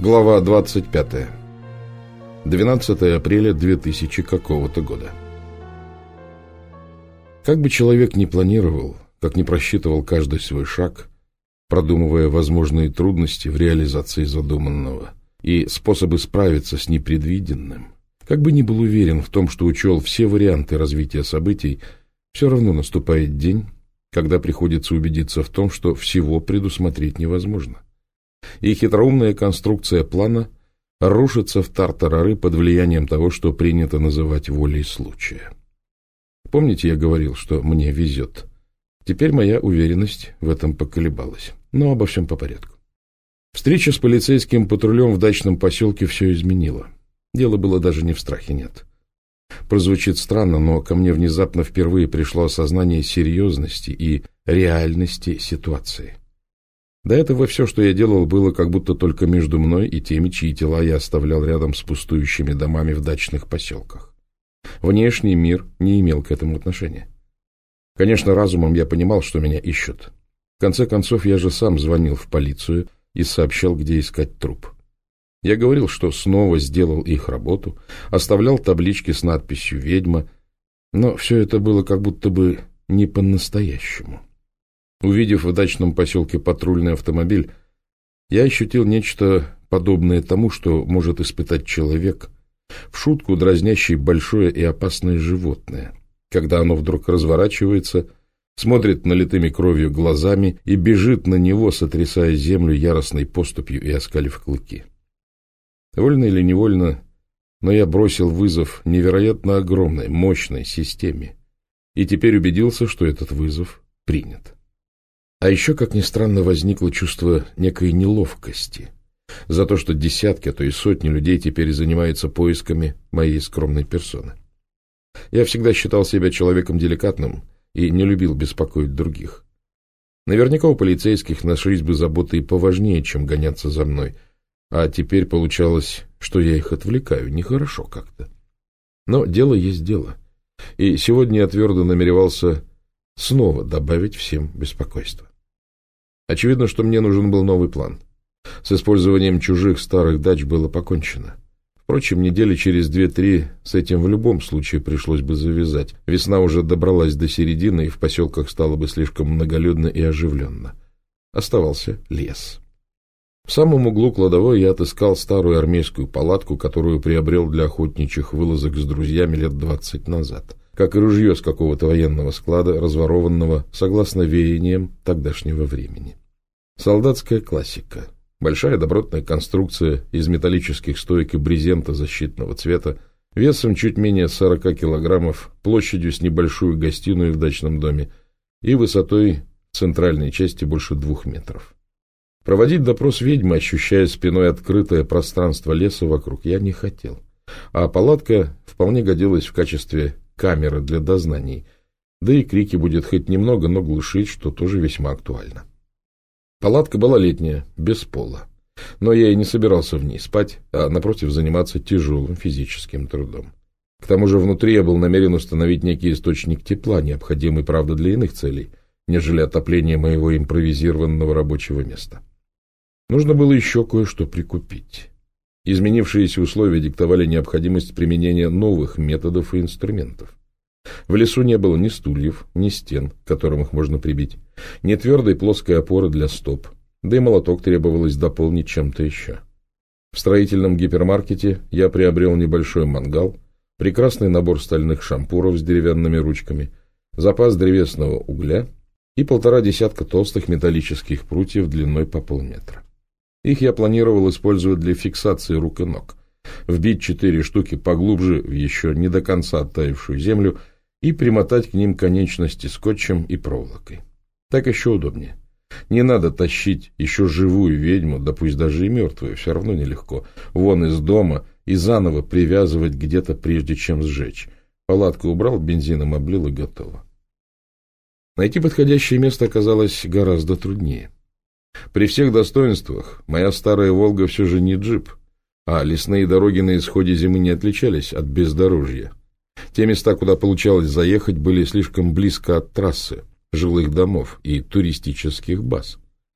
Глава 25. 12 апреля 2000 какого-то года. Как бы человек ни планировал, как ни просчитывал каждый свой шаг, продумывая возможные трудности в реализации задуманного и способы справиться с непредвиденным, как бы ни был уверен в том, что учел все варианты развития событий, все равно наступает день, когда приходится убедиться в том, что всего предусмотреть невозможно. И хитроумная конструкция плана рушится в тартарары под влиянием того, что принято называть волей случая. Помните, я говорил, что мне везет? Теперь моя уверенность в этом поколебалась. Но обо всем по порядку. Встреча с полицейским патрулем в дачном поселке все изменила. Дело было даже не в страхе, нет. Прозвучит странно, но ко мне внезапно впервые пришло осознание серьезности и реальности ситуации. До этого все, что я делал, было как будто только между мной и теми, чьи тела я оставлял рядом с пустующими домами в дачных поселках. Внешний мир не имел к этому отношения. Конечно, разумом я понимал, что меня ищут. В конце концов, я же сам звонил в полицию и сообщал, где искать труп. Я говорил, что снова сделал их работу, оставлял таблички с надписью «Ведьма», но все это было как будто бы не по-настоящему. Увидев в дачном поселке патрульный автомобиль, я ощутил нечто подобное тому, что может испытать человек, в шутку дразнящий большое и опасное животное, когда оно вдруг разворачивается, смотрит налитыми кровью глазами и бежит на него, сотрясая землю яростной поступью и оскалив клыки. Вольно или невольно, но я бросил вызов невероятно огромной, мощной системе, и теперь убедился, что этот вызов принят. А еще, как ни странно, возникло чувство некой неловкости за то, что десятки, а то и сотни людей теперь занимаются поисками моей скромной персоны. Я всегда считал себя человеком деликатным и не любил беспокоить других. Наверняка у полицейских нашлись бы заботы и поважнее, чем гоняться за мной, а теперь получалось, что я их отвлекаю, нехорошо как-то. Но дело есть дело, и сегодня я твердо намеревался снова добавить всем беспокойство. Очевидно, что мне нужен был новый план. С использованием чужих старых дач было покончено. Впрочем, недели через 2-3 с этим в любом случае пришлось бы завязать. Весна уже добралась до середины, и в поселках стало бы слишком многолюдно и оживленно. Оставался лес. В самом углу кладовой я отыскал старую армейскую палатку, которую приобрел для охотничьих вылазок с друзьями лет 20 назад. Как и ружье с какого-то военного склада, разворованного согласно веяниям тогдашнего времени. Солдатская классика. Большая добротная конструкция из металлических стоек и брезента защитного цвета, весом чуть менее 40 килограммов, площадью с небольшую гостиную в дачном доме и высотой в центральной части больше 2 метров. Проводить допрос ведьмы, ощущая спиной открытое пространство леса вокруг, я не хотел. А палатка вполне годилась в качестве камеры для дознаний, да и крики будет хоть немного, но глушить, что тоже весьма актуально. Палатка была летняя, без пола, но я и не собирался в ней спать, а напротив заниматься тяжелым физическим трудом. К тому же внутри я был намерен установить некий источник тепла, необходимый, правда, для иных целей, нежели отопление моего импровизированного рабочего места. Нужно было еще кое-что прикупить. Изменившиеся условия диктовали необходимость применения новых методов и инструментов. В лесу не было ни стульев, ни стен, к которым их можно прибить, ни твердой плоской опоры для стоп, да и молоток требовалось дополнить чем-то еще. В строительном гипермаркете я приобрел небольшой мангал, прекрасный набор стальных шампуров с деревянными ручками, запас древесного угля и 1,5 десятка толстых металлических прутьев длиной по полметра. Их я планировал использовать для фиксации рук и ног, вбить 4 штуки поглубже в еще не до конца оттаившую землю и примотать к ним конечности скотчем и проволокой. Так еще удобнее. Не надо тащить еще живую ведьму, да пусть даже и мертвую, все равно нелегко, вон из дома и заново привязывать где-то, прежде чем сжечь. Палатку убрал, бензином облил и готово. Найти подходящее место оказалось гораздо труднее. При всех достоинствах моя старая «Волга» все же не джип, а лесные дороги на исходе зимы не отличались от бездорожья. Те места, куда получалось заехать, были слишком близко от трассы, жилых домов и туристических баз.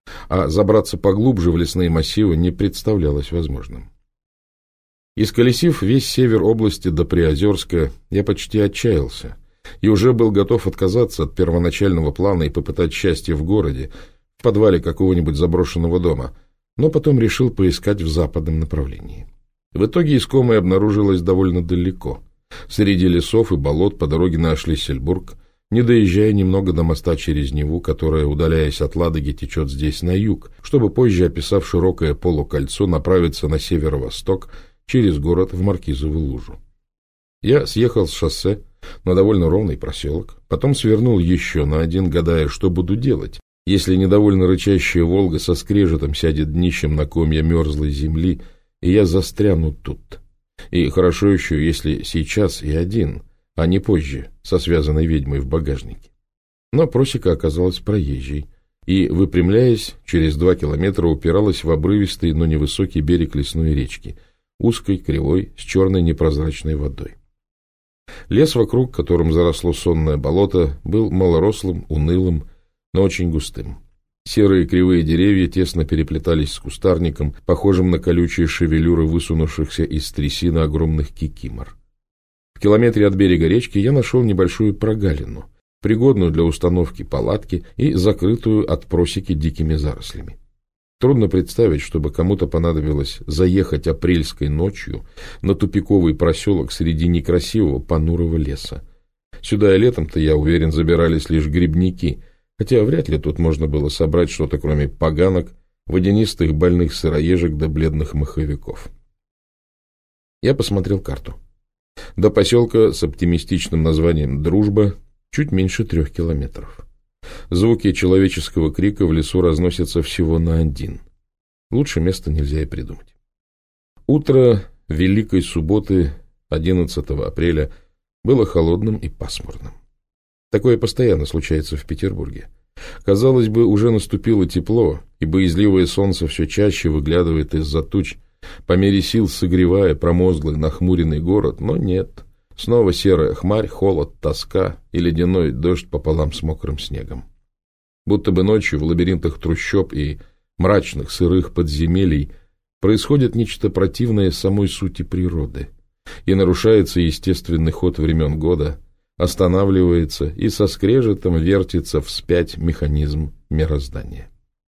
а забраться поглубже в лесные массивы не представлялось возможным. Исколесив весь север области до Приозерска, я почти отчаялся и уже был готов отказаться от первоначального плана и попытать счастье в городе, в подвале какого-нибудь заброшенного дома, но потом решил поискать в западном направлении. В итоге искомое обнаружилось довольно далеко, среди лесов и болот по дороге на Шлиссельбург, не доезжая немного до моста через Неву, которая, удаляясь от Ладоги, течет здесь на юг, чтобы позже, описав широкое полукольцо, направиться на северо-восток через город в Маркизову лужу. Я съехал с шоссе на довольно ровный проселок, потом свернул еще на один, гадая, что буду делать, если недовольно рычащая Волга со скрежетом сядет днищем на комья мерзлой земли, и я застряну тут. И хорошо еще, если сейчас и один, а не позже, со связанной ведьмой в багажнике. Но просека оказалась проезжей, и, выпрямляясь, через 2 километра упиралась в обрывистый, но невысокий берег лесной речки, узкой, кривой, с черной непрозрачной водой. Лес вокруг, которым заросло сонное болото, был малорослым, унылым, но очень густым. Серые кривые деревья тесно переплетались с кустарником, похожим на колючие шевелюры высунувшихся из трясины огромных кикимор. В километре от берега речки я нашел небольшую прогалину, пригодную для установки палатки и закрытую от просеки дикими зарослями. Трудно представить, чтобы кому-то понадобилось заехать апрельской ночью на тупиковый проселок среди некрасивого понурого леса. Сюда и летом-то, я уверен, забирались лишь грибники, хотя вряд ли тут можно было собрать что-то, кроме поганок, водянистых больных сыроежек да бледных маховиков. Я посмотрел карту. До поселка с оптимистичным названием «Дружба» чуть меньше 3 километров. Звуки человеческого крика в лесу разносятся всего на 1. Лучше места нельзя и придумать. Утро Великой субботы, 11 апреля, было холодным и пасмурным. Такое постоянно случается в Петербурге. Казалось бы, уже наступило тепло, и боязливое солнце все чаще выглядывает из-за туч, по мере сил согревая промозглый, нахмуренный город, но нет. Снова серая хмарь, холод, тоска и ледяной дождь пополам с мокрым снегом. Будто бы ночью в лабиринтах трущоб и мрачных сырых подземелий происходит нечто противное самой сути природы, и нарушается естественный ход времен года, останавливается и со скрежетом вертится вспять механизм мироздания.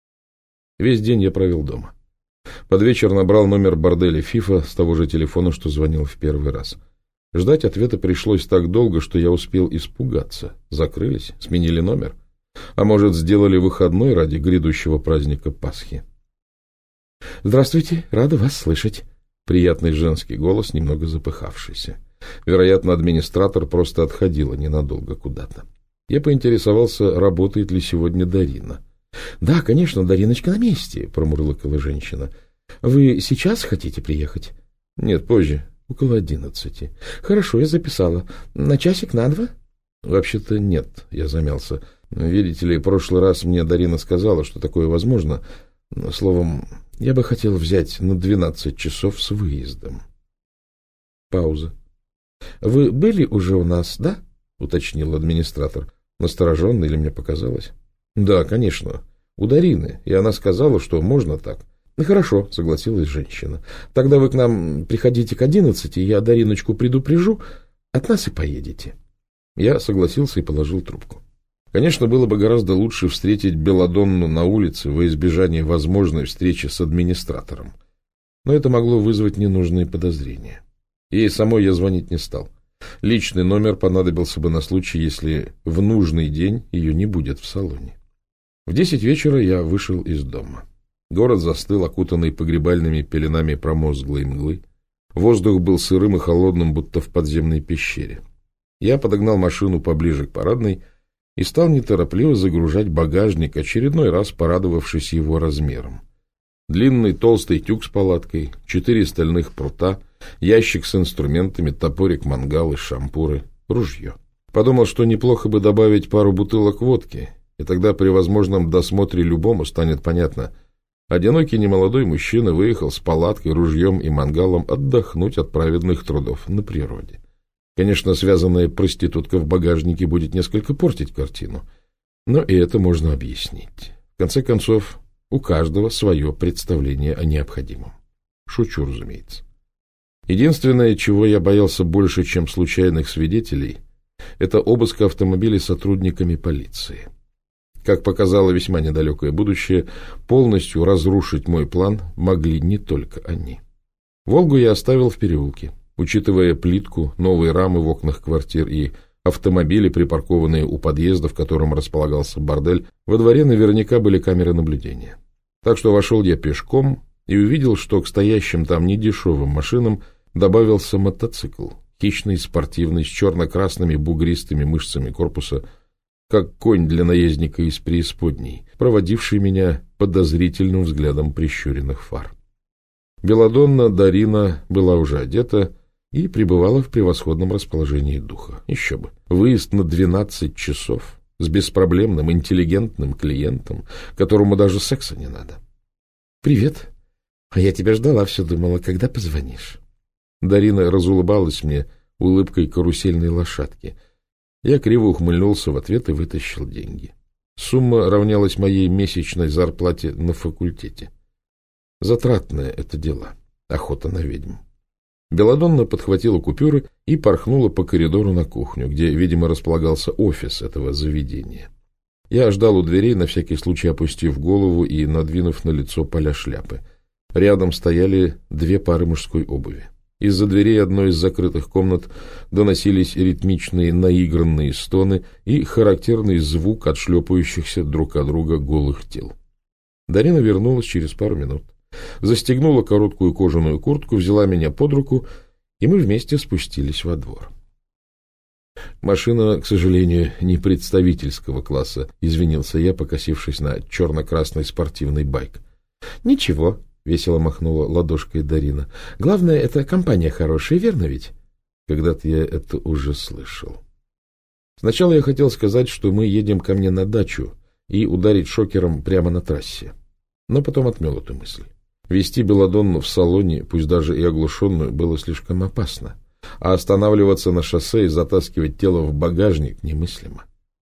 Весь день я провел дома. Под вечер набрал номер борделя «Фифа» с того же телефона, что звонил в первый раз. Ждать ответа пришлось так долго, что я успел испугаться. Закрылись, сменили номер. А может, сделали выходной ради грядущего праздника Пасхи. «Здравствуйте, рада вас слышать». Приятный женский голос, немного запыхавшийся. Вероятно, администратор просто отходила ненадолго куда-то. Я поинтересовался, работает ли сегодня Дарина. «Да, конечно, Дариночка на месте», — промурлыкала женщина. «Вы сейчас хотите приехать?» «Нет, позже, около 11. «Хорошо, я записала. На часик, на 2?» «Вообще-то нет», — я замялся. «Видите ли, в прошлый раз мне Дарина сказала, что такое возможно. Словом, я бы хотел взять на 12 часов с выездом». Пауза. «Вы были уже у нас, да?» — уточнил администратор. Настороженно или мне показалось? «Да, конечно. У Дарины. И она сказала, что можно так». «Хорошо», — согласилась женщина. «Тогда вы к нам приходите к 11, я Дариночку предупрежу, от нас и поедете». Я согласился и положил трубку. Конечно, было бы гораздо лучше встретить Белладонну на улице во избежание возможной встречи с администратором. Но это могло вызвать ненужные подозрения. Ей самой я звонить не стал. Личный номер понадобился бы на случай, если в нужный день ее не будет в салоне. В 10 вечера я вышел из дома. Город застыл, окутанный погребальными пеленами промозглой мглы. Воздух был сырым и холодным, будто в подземной пещере. Я подогнал машину поближе к парадной и стал неторопливо загружать багажник, очередной раз порадовавшись его размером. Длинный толстый тюк с палаткой, 4 стальных прута, ящик с инструментами, топорик, мангал и шампуры, ружье. Подумал, что неплохо бы добавить пару бутылок водки, и тогда при возможном досмотре любому станет понятно. Одинокий немолодой мужчина выехал с палаткой, ружьем и мангалом отдохнуть от праведных трудов на природе. Конечно, связанная проститутка в багажнике будет несколько портить картину, но и это можно объяснить. В конце концов, У каждого свое представление о необходимом. Шучу, разумеется. Единственное, чего я боялся больше, чем случайных свидетелей, это обыск автомобилей сотрудниками полиции. Как показало весьма недалекое будущее, полностью разрушить мой план могли не только они. «Волгу» я оставил в переулке. Учитывая плитку, новые рамы в окнах квартир и автомобили, припаркованные у подъезда, в котором располагался бордель, во дворе наверняка были камеры наблюдения. Так что вошел я пешком и увидел, что к стоящим там недешевым машинам добавился мотоцикл, хищный, спортивный, с черно-красными бугристыми мышцами корпуса, как конь для наездника из преисподней, проводивший меня подозрительным взглядом прищуренных фар. Белладонна Дарина была уже одета и пребывала в превосходном расположении духа. Еще бы. Выезд на 12 часов с беспроблемным, интеллигентным клиентом, которому даже секса не надо. «Привет. А я тебя ждала, все думала, когда позвонишь». Дарина разулыбалась мне улыбкой карусельной лошадки. Я криво ухмыльнулся в ответ и вытащил деньги. Сумма равнялась моей месячной зарплате на факультете. Затратное это дело. Охота на ведьм. Белладонна подхватила купюры и порхнула по коридору на кухню, где, видимо, располагался офис этого заведения. Я ждал у дверей, на всякий случай опустив голову и надвинув на лицо поля шляпы. Рядом стояли 2 пары мужской обуви. Из-за дверей одной из закрытых комнат доносились ритмичные наигранные стоны и характерный звук от шлепающихся друг от друга голых тел. Дарина вернулась через пару минут. Застегнула короткую кожаную куртку, взяла меня под руку, и мы вместе спустились во двор. «Машина, к сожалению, не представительского класса», — извинился я, покосившись на черно-красный спортивный байк. «Ничего», — весело махнула ладошкой Дарина. «Главное, это компания хорошая, верно ведь?» Когда-то я это уже слышал. Сначала я хотел сказать, что мы едем ко мне на дачу и ударить шокером прямо на трассе. Но потом отмел эту мысль. Вести Белладонну в салоне, пусть даже и оглушенную, было слишком опасно, а останавливаться на шоссе и затаскивать тело в багажник немыслимо.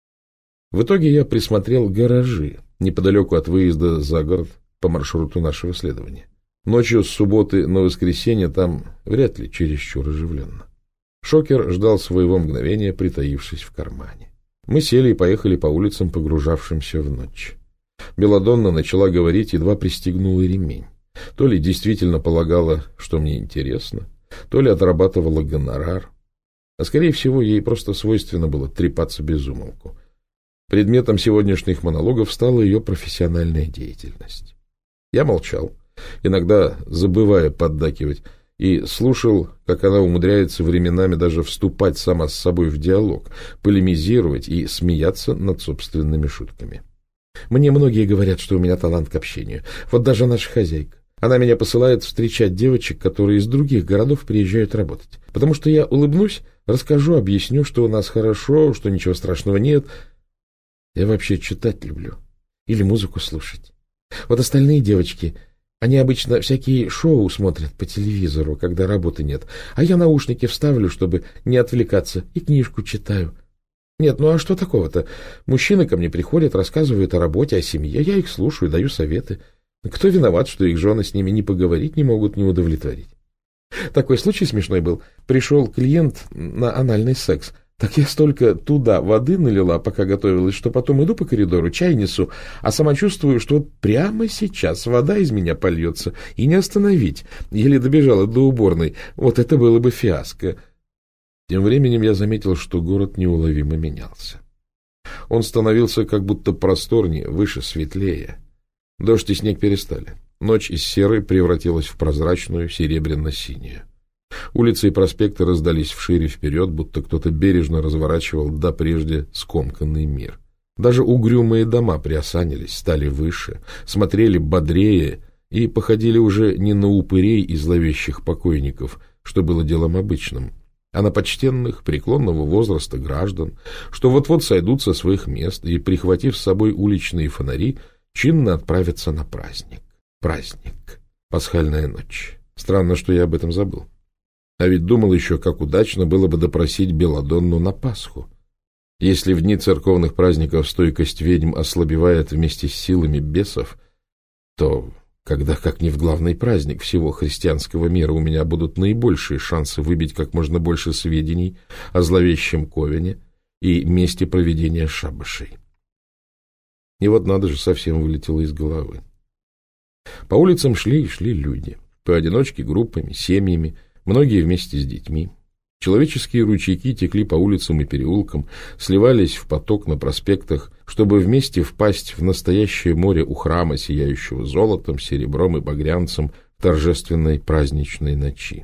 В итоге я присмотрел гаражи неподалеку от выезда за город по маршруту нашего следования. Ночью с субботы на воскресенье там вряд ли чересчур оживленно. Шокер ждал своего мгновения, притаившись в кармане. Мы сели и поехали по улицам, погружавшимся в ночь. Белладонна начала говорить, едва пристегнула ремень. То ли действительно полагала, что мне интересно, то ли отрабатывала гонорар. А скорее всего, ей просто свойственно было трепаться без умолку. Предметом сегодняшних монологов стала ее профессиональная деятельность. Я молчал, иногда забывая поддакивать, и слушал, как она умудряется временами даже вступать сама с собой в диалог, полемизировать и смеяться над собственными шутками. Мне многие говорят, что у меня талант к общению. Вот даже наша хозяйка. Она меня посылает встречать девочек, которые из других городов приезжают работать. Потому что я улыбнусь, расскажу, объясню, что у нас хорошо, что ничего страшного нет. Я вообще читать люблю. Или музыку слушать. Вот остальные девочки, они обычно всякие шоу смотрят по телевизору, когда работы нет. А я наушники вставлю, чтобы не отвлекаться, и книжку читаю. Нет, ну а что такого-то? Мужчины ко мне приходят, рассказывают о работе, о семье. Я их слушаю, даю советы. Кто виноват, что их жены с ними ни поговорить не могут, ни удовлетворить? Такой случай смешной был. Пришел клиент на анальный секс. Так я столько туда воды налила, пока готовилась, что потом иду по коридору, чай несу, а сама чувствую, что вот прямо сейчас вода из меня польется, и не остановить. Еле добежала до уборной. Вот это было бы фиаско. Тем временем я заметил, что город неуловимо менялся. Он становился как будто просторнее, выше, светлее. Дождь и снег перестали. Ночь из серой превратилась в прозрачную, серебряно-синюю. Улицы и проспекты раздались вширь и вперед, будто кто-то бережно разворачивал до прежде скомканный мир. Даже угрюмые дома приосанились, стали выше, смотрели бодрее и походили уже не на упырей и зловещих покойников, что было делом обычным, а на почтенных, преклонного возраста граждан, что вот-вот сойдут со своих мест и, прихватив с собой уличные фонари, чинно отправятся на праздник. Праздник. Пасхальная ночь. Странно, что я об этом забыл. А ведь думал еще, как удачно было бы допросить Белладонну на Пасху. Если в дни церковных праздников стойкость ведьм ослабевает вместе с силами бесов, то когда, как ни в главный праздник всего христианского мира, у меня будут наибольшие шансы выбить как можно больше сведений о зловещем Ковене и месте проведения шабашей. И вот надо же, совсем вылетело из головы. По улицам шли и шли люди, поодиночке, группами, семьями, многие вместе с детьми. Человеческие ручейки текли по улицам и переулкам, сливались в поток на проспектах, чтобы вместе впасть в настоящее море у храма, сияющего золотом, серебром и багрянцем в торжественной праздничной ночи.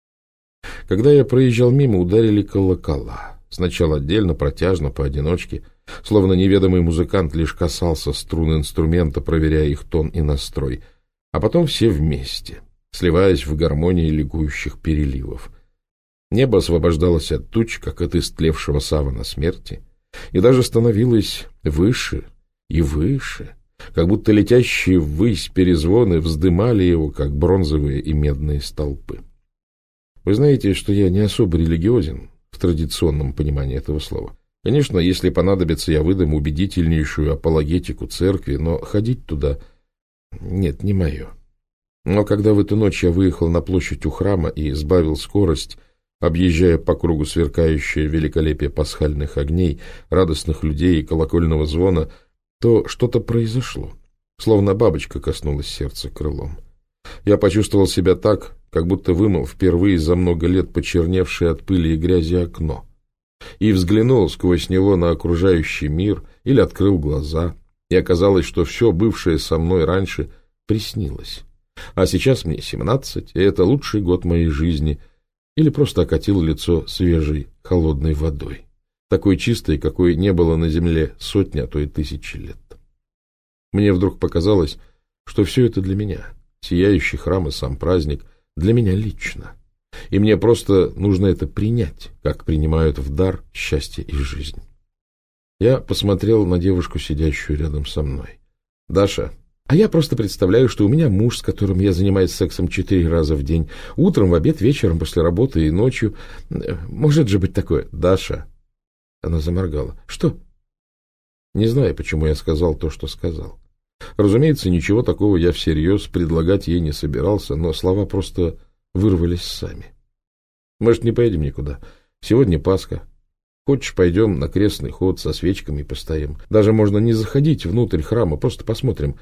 Когда я проезжал мимо, ударили колокола. Сначала отдельно, протяжно, поодиночке, словно неведомый музыкант лишь касался струн инструмента, проверяя их тон и настрой, а потом все вместе, сливаясь в гармонии ликующих переливов. Небо освобождалось от туч, как от истлевшего савана смерти, и даже становилось выше и выше, как будто летящие ввысь перезвоны вздымали его, как бронзовые и медные столпы. Вы знаете, что я не особо религиозен в традиционном понимании этого слова. Конечно, если понадобится, я выдам убедительнейшую апологетику церкви, но ходить туда нет, не мое. Но когда в эту ночь я выехал на площадь у храма и сбавил скорость, объезжая по кругу сверкающее великолепие пасхальных огней, радостных людей и колокольного звона, то что-то произошло, словно бабочка коснулась сердца крылом. Я почувствовал себя так, как будто вымыл впервые за много лет почерневшее от пыли и грязи окно, и взглянул сквозь него на окружающий мир или открыл глаза, и оказалось, что все бывшее со мной раньше приснилось. А сейчас мне 17, и это лучший год моей жизни, или просто окатил лицо свежей холодной водой, такой чистой, какой не было на земле сотни, а то и тысячи лет. Мне вдруг показалось, что все это для меня, сияющий храм и сам праздник, для меня лично, и мне просто нужно это принять, как принимают в дар счастье и жизнь. Я посмотрел на девушку, сидящую рядом со мной. «Даша, а я просто представляю, что у меня муж, с которым я занимаюсь сексом 4 раза в день, утром, в обед, вечером, после работы и ночью. Может же быть такое?» «Даша!» Она заморгала. «Что?» Не знаю, почему я сказал то, что сказал. Разумеется, ничего такого я всерьез предлагать ей не собирался, но слова просто вырвались сами. «Может, не поедем никуда? Сегодня Пасха. Хочешь, пойдем на крестный ход со свечками постоим? Даже можно не заходить внутрь храма, просто посмотрим.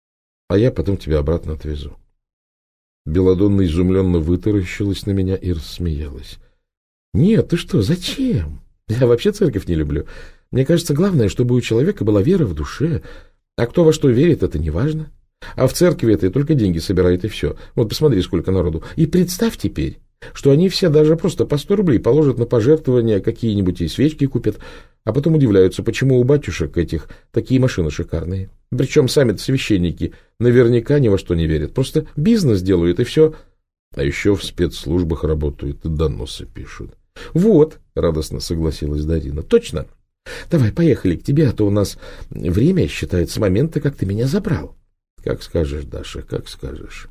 А я потом тебя обратно отвезу». Беладонна изумленно вытаращилась на меня и рассмеялась. «Нет, ты что, зачем? Я вообще церковь не люблю. Мне кажется, главное, чтобы у человека была вера в душе. А кто во что верит, это не важно. А в церкви это только деньги собирает, и все. Вот посмотри, сколько народу. И представь теперь, что они все даже просто по 100 рублей положат на пожертвования, какие-нибудь и свечки купят, а потом удивляются, почему у батюшек этих такие машины шикарные. Причем сами-то священники наверняка ни во что не верят. Просто бизнес делают, и все. А еще в спецслужбах работают и доносы пишут. «Вот», — радостно согласилась Дарина, — «точно. Давай, поехали к тебе, а то у нас время считает с момента, как ты меня забрал». «Как скажешь, Даша, как скажешь».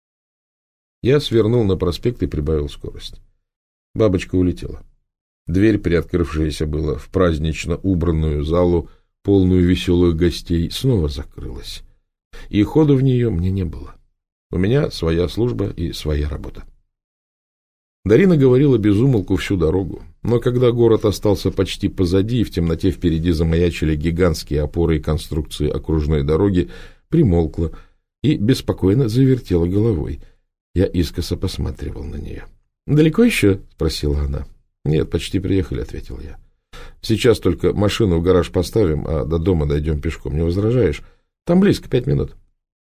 Я свернул на проспект и прибавил скорость. Бабочка улетела. Дверь, приоткрывшаяся была в празднично убранную залу, полную веселых гостей, снова закрылась. И хода в нее мне не было. У меня своя служба и своя работа. Дарина говорила без умолку всю дорогу, но когда город остался почти позади, и в темноте впереди замаячили гигантские опоры и конструкции окружной дороги, примолкла и беспокойно завертела головой. Я искоса посматривал на нее. «Далеко еще?» — спросила она. «Нет, почти приехали», — ответил я. «Сейчас только машину в гараж поставим, а до дома дойдем пешком. Не возражаешь? Там близко, 5 минут».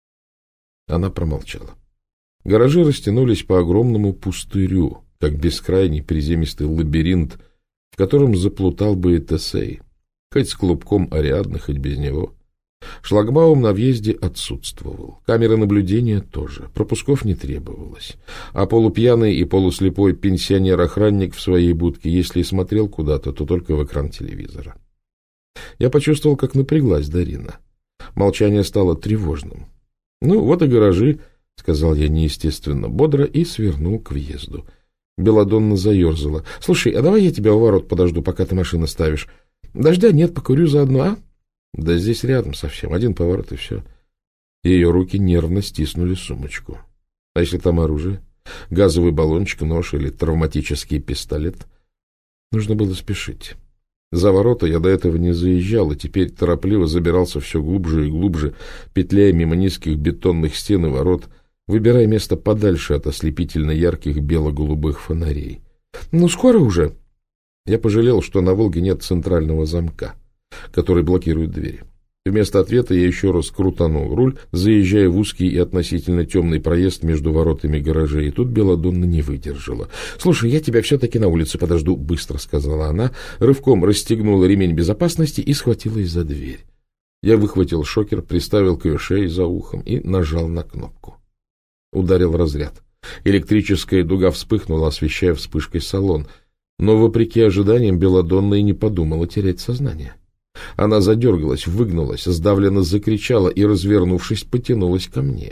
Она промолчала. Гаражи растянулись по огромному пустырю, как бескрайний приземистый лабиринт, в котором заплутал бы и Тесей, хоть с клубком Ариадны, хоть без него. Шлагбаум на въезде отсутствовал, камеры наблюдения тоже, пропусков не требовалось, а полупьяный и полуслепой пенсионер-охранник в своей будке, если и смотрел куда-то, то только в экран телевизора. Я почувствовал, как напряглась Дарина. Молчание стало тревожным. «Ну, вот и гаражи», — сказал я неестественно бодро и свернул к въезду. Беладонна заерзала. «Слушай, а давай я тебя у ворот подожду, пока ты машину ставишь? Дождя нет, покурю заодно, а?» «Да здесь рядом совсем, один поворот и все». Ее руки нервно стиснули сумочку. А если там оружие? Газовый баллончик, нож или травматический пистолет? Нужно было спешить. За ворота я до этого не заезжал, и теперь торопливо забирался все глубже и глубже, петляя мимо низких бетонных стен и ворот, выбирая место подальше от ослепительно ярких бело-голубых фонарей. «Ну, скоро уже!» Я пожалел, что на «Волге» нет центрального замка, который блокирует двери. Вместо ответа я еще раз крутанул руль, заезжая в узкий и относительно темный проезд между воротами гаражей, и тут Белладонна не выдержала. «Слушай, я тебя все-таки на улице подожду», — быстро сказала она, рывком расстегнула ремень безопасности и схватилась за дверь. Я выхватил шокер, приставил к ее шее за ухом и нажал на кнопку. Ударил разряд. Электрическая дуга вспыхнула, освещая вспышкой салон, но, вопреки ожиданиям, Белладонна и не подумала терять сознание. Она задергалась, выгнулась, сдавленно закричала и, развернувшись, потянулась ко мне.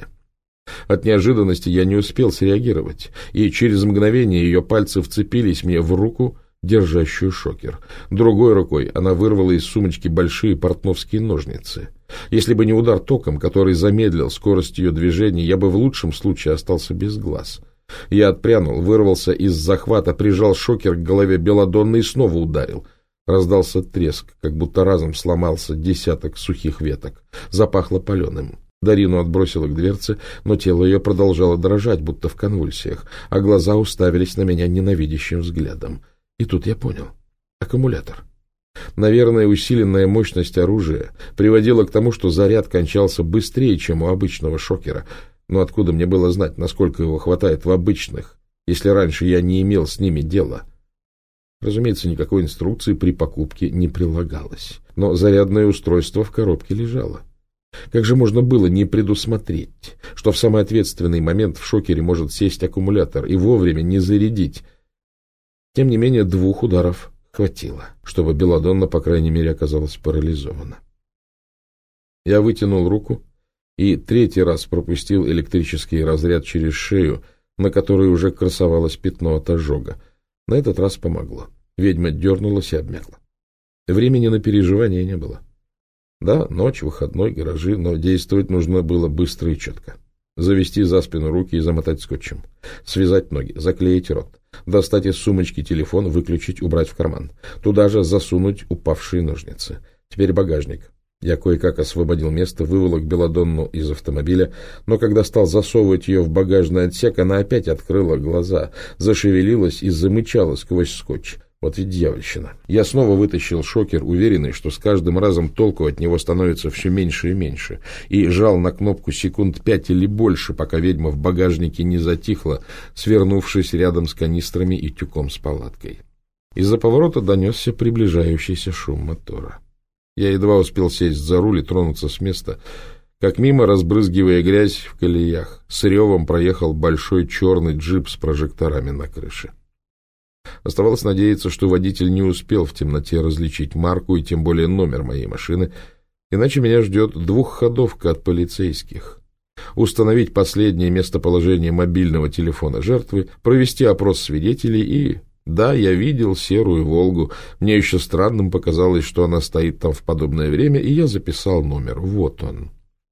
От неожиданности я не успел среагировать, и через мгновение ее пальцы вцепились мне в руку, держащую шокер. Другой рукой она вырвала из сумочки большие портновские ножницы. Если бы не удар током, который замедлил скорость ее движения, я бы в лучшем случае остался без глаз. Я отпрянул, вырвался из захвата, прижал шокер к голове Белладонны и снова ударил. Раздался треск, как будто разом сломался десяток сухих веток. Запахло паленым. Дарину отбросило к дверце, но тело ее продолжало дрожать, будто в конвульсиях, а глаза уставились на меня ненавидящим взглядом. И тут я понял. Аккумулятор. Наверное, усиленная мощность оружия приводила к тому, что заряд кончался быстрее, чем у обычного шокера. Но откуда мне было знать, насколько его хватает в обычных, если раньше я не имел с ними дела? Разумеется, никакой инструкции при покупке не прилагалось, но зарядное устройство в коробке лежало. Как же можно было не предусмотреть, что в самый ответственный момент в шокере может сесть аккумулятор и вовремя не зарядить? Тем не менее, 2 ударов хватило, чтобы Белладонна, по крайней мере, оказалась парализована. Я вытянул руку и 3-й раз пропустил электрический разряд через шею, на которой уже красовалось пятно от ожога. На этот раз помогло. Ведьма дернулась и обмякла. Времени на переживания не было. Да, ночь, выходной, гаражи, но действовать нужно было быстро и четко. Завести за спину руки и замотать скотчем. Связать ноги, заклеить рот. Достать из сумочки телефон, выключить, убрать в карман. Туда же засунуть упавшие ножницы. Теперь багажник. Я кое-как освободил место, выволок Белладонну из автомобиля, но когда стал засовывать ее в багажный отсек, она опять открыла глаза, зашевелилась и замычала сквозь скотч. Вот ведь дьявольщина. Я снова вытащил шокер, уверенный, что с каждым разом толку от него становится все меньше и меньше, и жал на кнопку секунд 5 или больше, пока ведьма в багажнике не затихла, свернувшись рядом с канистрами и тюком с палаткой. Из-за поворота донесся приближающийся шум мотора. Я едва успел сесть за руль и тронуться с места, как мимо, разбрызгивая грязь в колеях, с ревом проехал большой черный джип с прожекторами на крыше. Оставалось надеяться, что водитель не успел в темноте различить марку и тем более номер моей машины, иначе меня ждет 2-ходовка от полицейских. Установить последнее местоположение мобильного телефона жертвы, провести опрос свидетелей и... Да, я видел серую «Волгу». Мне еще странным показалось, что она стоит там в подобное время, и я записал номер. Вот он.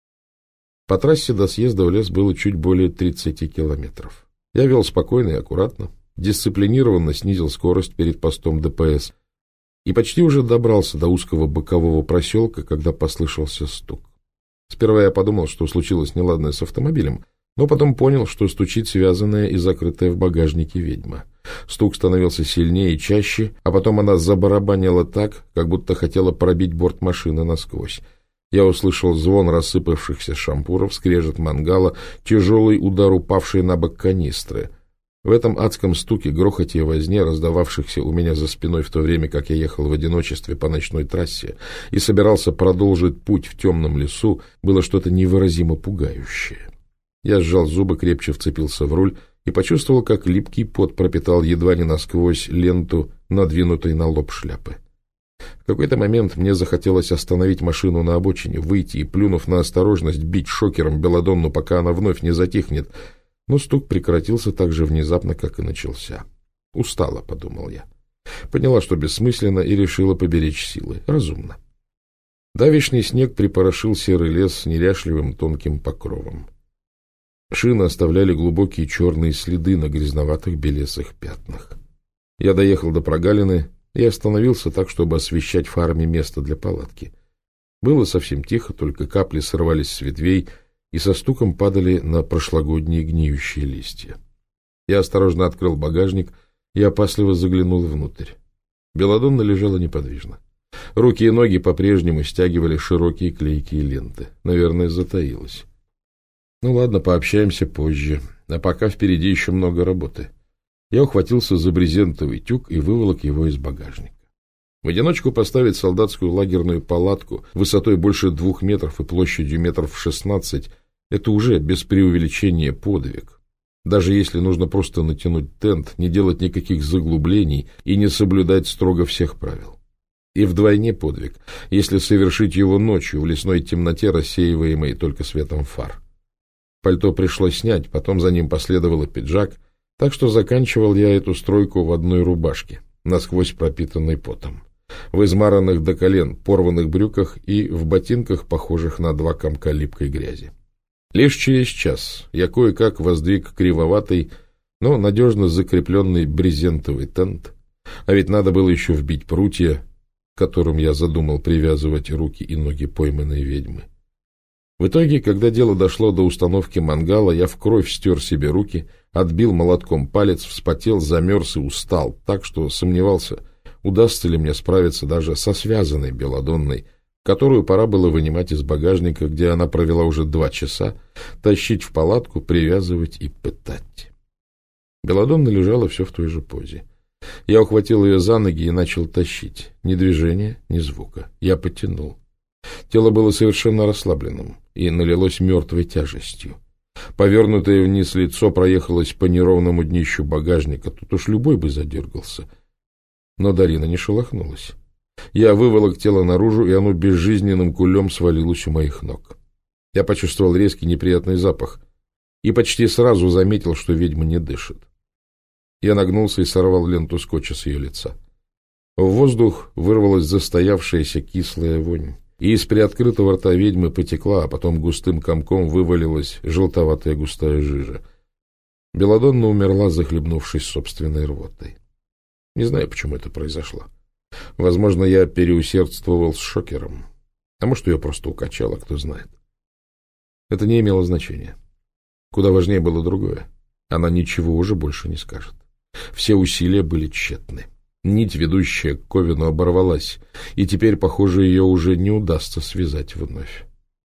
По трассе до съезда в лес было чуть более 30 километров. Я вел спокойно и аккуратно, дисциплинированно снизил скорость перед постом ДПС и почти уже добрался до узкого бокового проселка, когда послышался стук. Сперва я подумал, что случилось неладное с автомобилем, но потом понял, что стучит связанная и закрытая в багажнике ведьма. Стук становился сильнее и чаще, а потом она забарабанила так, как будто хотела пробить борт машины насквозь. Я услышал звон рассыпавшихся шампуров, скрежет мангала, тяжелый удар упавшей на бок канистры. В этом адском стуке, грохоте и возне, раздававшихся у меня за спиной в то время, как я ехал в одиночестве по ночной трассе и собирался продолжить путь в темном лесу, было что-то невыразимо пугающее. Я сжал зубы, крепче вцепился в руль и почувствовал, как липкий пот пропитал едва не насквозь ленту, надвинутой на лоб шляпы. В какой-то момент мне захотелось остановить машину на обочине, выйти и, плюнув на осторожность, бить шокером Белладонну, пока она вновь не затихнет, но стук прекратился так же внезапно, как и начался. «Устала», — подумал я. Поняла, что бессмысленно, и решила поберечь силы. Разумно. Давишний снег припорошил серый лес неряшливым тонким покровом. Шины оставляли глубокие черные следы на грязноватых белесых пятнах. Я доехал до прогалины и остановился так, чтобы освещать фарами место для палатки. Было совсем тихо, только капли срывались с ветвей и со стуком падали на прошлогодние гниющие листья. Я осторожно открыл багажник и опасливо заглянул внутрь. Белладонна лежала неподвижно. Руки и ноги по-прежнему стягивали широкие клейкие ленты. Наверное, затаилась. Ну ладно, пообщаемся позже, а пока впереди еще много работы. Я ухватился за брезентовый тюк и выволок его из багажника. В одиночку поставить солдатскую лагерную палатку высотой больше 2 метров и площадью метров 16 — это уже без преувеличения подвиг. Даже если нужно просто натянуть тент, не делать никаких заглублений и не соблюдать строго всех правил. И вдвойне подвиг, если совершить его ночью в лесной темноте, рассеиваемой только светом фар. Пальто пришлось снять, потом за ним последовал и пиджак, так что заканчивал я эту стройку в одной рубашке, насквозь пропитанной потом, в измаранных до колен порванных брюках и в ботинках, похожих на 2 комка липкой грязи. Лишь через час я кое-как воздвиг кривоватый, но надежно закрепленный брезентовый тент, а ведь надо было еще вбить прутья, к которым я задумал привязывать руки и ноги пойманной ведьмы. В итоге, когда дело дошло до установки мангала, я в кровь стер себе руки, отбил молотком палец, вспотел, замерз и устал, так что сомневался, удастся ли мне справиться даже со связанной Белладонной, которую пора было вынимать из багажника, где она провела уже 2 часа, тащить в палатку, привязывать и пытать. Белладонна лежала все в той же позе. Я ухватил ее за ноги и начал тащить. Ни движения, ни звука. Я потянул. Тело было совершенно расслабленным и налилось мертвой тяжестью. Повернутое вниз лицо проехалось по неровному днищу багажника. Тут уж любой бы задергался. Но Дарина не шелохнулась. Я выволок тело наружу, и оно безжизненным кулем свалилось у моих ног. Я почувствовал резкий неприятный запах и почти сразу заметил, что ведьма не дышит. Я нагнулся и сорвал ленту скотча с ее лица. В воздух вырвалась застоявшаяся кислая вонь, и из приоткрытого рта ведьмы потекла, а потом густым комком вывалилась желтоватая густая жижа. Белладонна умерла, захлебнувшись собственной рвотой. Не знаю, почему это произошло. Возможно, я переусердствовал с шокером. А может, ее просто укачало, кто знает. Это не имело значения. Куда важнее было другое. Она ничего уже больше не скажет. Все усилия были тщетны. Нить, ведущая к Ковину, оборвалась, и теперь, похоже, ее уже не удастся связать вновь.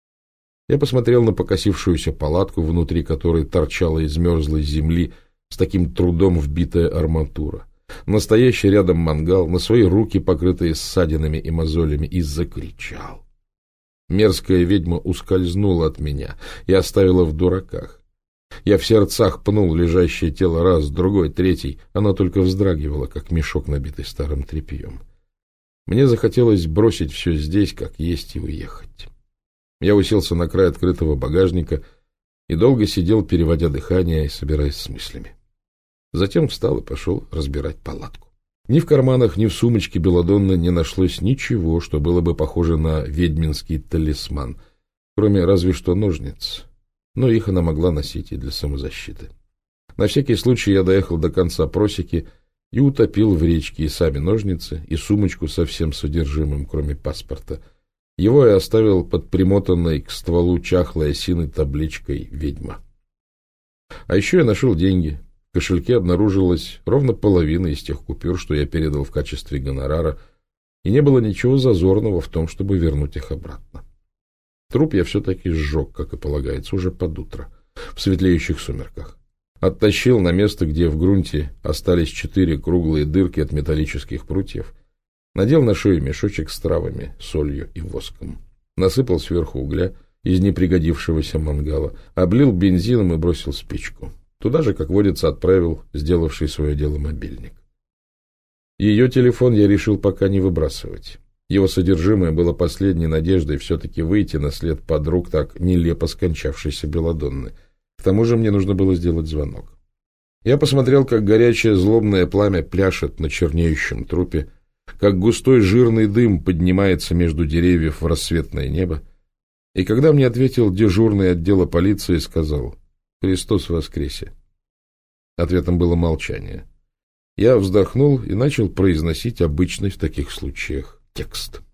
Я посмотрел на покосившуюся палатку, внутри которой торчала из мерзлой земли с таким трудом вбитая арматура. Настоящий рядом мангал, на свои руки, покрытые ссадинами и мозолями, и закричал. Мерзкая ведьма ускользнула от меня и оставила в дураках. Я в сердцах пнул лежащее тело раз, другой, третий. Оно только вздрагивало, как мешок, набитый старым тряпьем. Мне захотелось бросить все здесь, как есть, и уехать. Я уселся на край открытого багажника и долго сидел, переводя дыхание и собираясь с мыслями. Затем встал и пошел разбирать палатку. Ни в карманах, ни в сумочке Белладонны не нашлось ничего, что было бы похоже на ведьминский талисман, кроме разве что ножниц. Но их она могла носить и для самозащиты. На всякий случай я доехал до конца просеки и утопил в речке и сами ножницы, и сумочку со всем содержимым, кроме паспорта. Его я оставил под примотанной к стволу чахлой осиной табличкой «Ведьма». А еще я нашел деньги. В кошельке обнаружилась ровно половина из тех купюр, что я передал в качестве гонорара, и не было ничего зазорного в том, чтобы вернуть их обратно. Труп я все-таки сжег, как и полагается, уже под утро, в светлеющих сумерках. Оттащил на место, где в грунте остались 4 круглые дырки от металлических прутьев, надел на шею мешочек с травами, солью и воском, насыпал сверху угля из непригодившегося мангала, облил бензином и бросил спичку. Туда же, как водится, отправил сделавший свое дело мобильник. Ее телефон я решил пока не выбрасывать. Его содержимое было последней надеждой все-таки выйти на след подруг так нелепо скончавшейся Белладонны. К тому же мне нужно было сделать звонок. Я посмотрел, как горячее злобное пламя пляшет на чернеющем трупе, как густой жирный дым поднимается между деревьев в рассветное небо, и когда мне ответил дежурный отдела полиции, сказал: «Христос воскресе!» Ответом было молчание. Я вздохнул и начал произносить обычный в таких случаях текст.